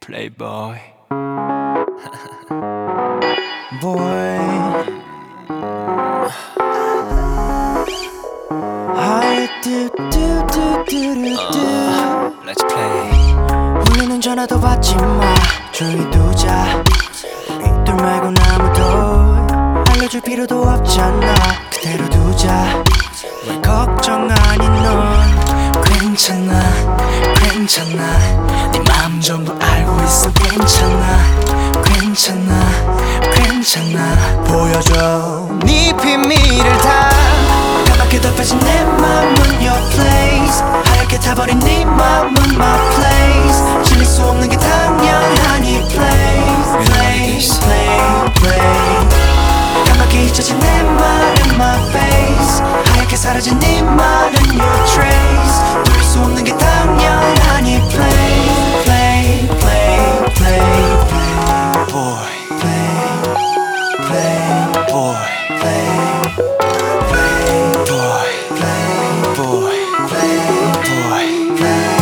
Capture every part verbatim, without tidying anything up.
Playboy. Boy, I do do do do do do. Let's play. 울리는 전화도 받지 마. 조용히 두자. 이들 말고 아무도 알려줄 필요도 없잖아. 그대로 두자. 왜 걱정 아닌 넌 괜찮아, 괜찮아. 네 마음 전부 알고 있어. 괜찮아, 괜찮아, 괜찮아. 보여줘 네 비밀을 다. 까맣게 덮여진 내 맘은 your place. 하얗게 타버린 네 맘은 my place. 질릴 수 없는 게 당연하니 play, play, play, play. 까맣게 잊혀진 내 말은 my face. 하얗게 사라진 네 말은 your trace. 돌릴 수 없는 게 당연하니 play, play, play, play, play. Boy, play, play, boy, play, play, boy, play, boy, play, boy,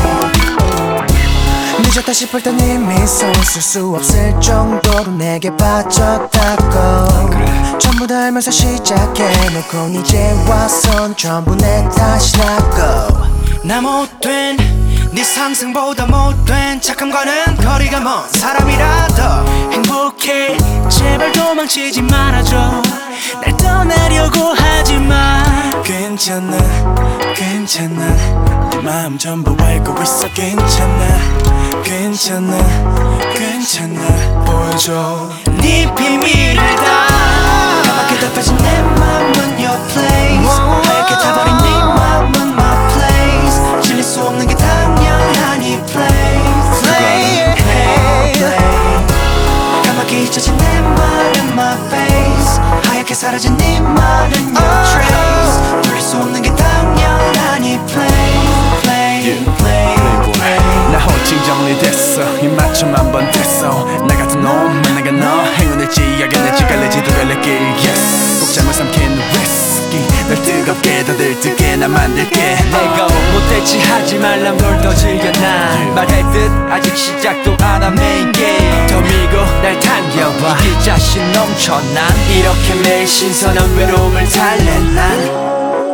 play. 늦었다 싶을 땐 이미 손 쓸 수 없을 정도로 내게 빠졌다고. 그래. 전부 다 알면서 시작해놓고 이제 와선 전부 내 탓이라고. 나 못된 네 상승보다 못된 착함과는 거리가 먼 사람이라도 행복해. 제발 도망치지 말아줘. 날 떠나려고 하지마. 괜찮아, 괜찮아. 네 마음 전부 알고 있어. 괜찮아, 괜찮아, 괜찮아. 보여줘 네 비밀을 다. 까맣게 덮여진 내 맘은 your place. 하얗게 타버린 네 맘은 my place. 질릴 수 없는 게 당연하니 play, play, play, play. 까맣게 잊혀진 내 말은 my face. 하얗게 사라진 네 말은 your trace. 돌릴 수 없는 게 당연하니 play, play, play, play. 나 호칭 정리됐어. 입맞춤 한 번 됐어. 나 같은 놈 만나가 너 행운일지 야견일지 갈래지도 갈래길 yes. 꼭잠을 삼킨 위스키 널 뜨겁게 더 들뜨게 나 만들게. 내가 못됐지 하지 말라 널 더 즐겨. 난 말했듯 아직 시작도 안 한 메인 게임. 더 밀고 날 당겨봐. 이길 자신 넘쳐. 난 이렇게 매일 신선한 외로움을 달래. 난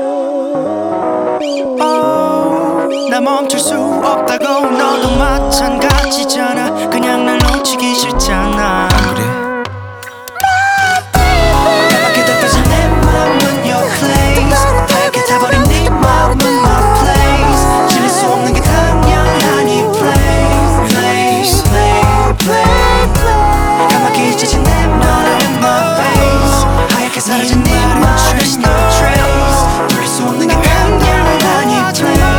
나 멈출 수 없다고. 너도 마찬가지잖아. 그냥 날 놓치기 싫잖아. 그래? 까맣게 덮여진 내 맘은 your place. 하얗게 타버린 네 맘은 my place. 질릴 수 없는 게 당연하니 play, play, play, play. 까맣게 잊혀진 내 말은 my face. 하얗게 사라진 네 말은 your trace. 돌릴 수 없는 게 당연하니 play.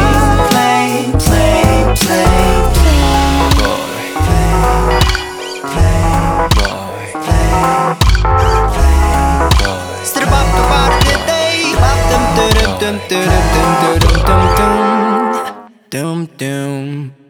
Dum dum dum dum dum dum dum dum.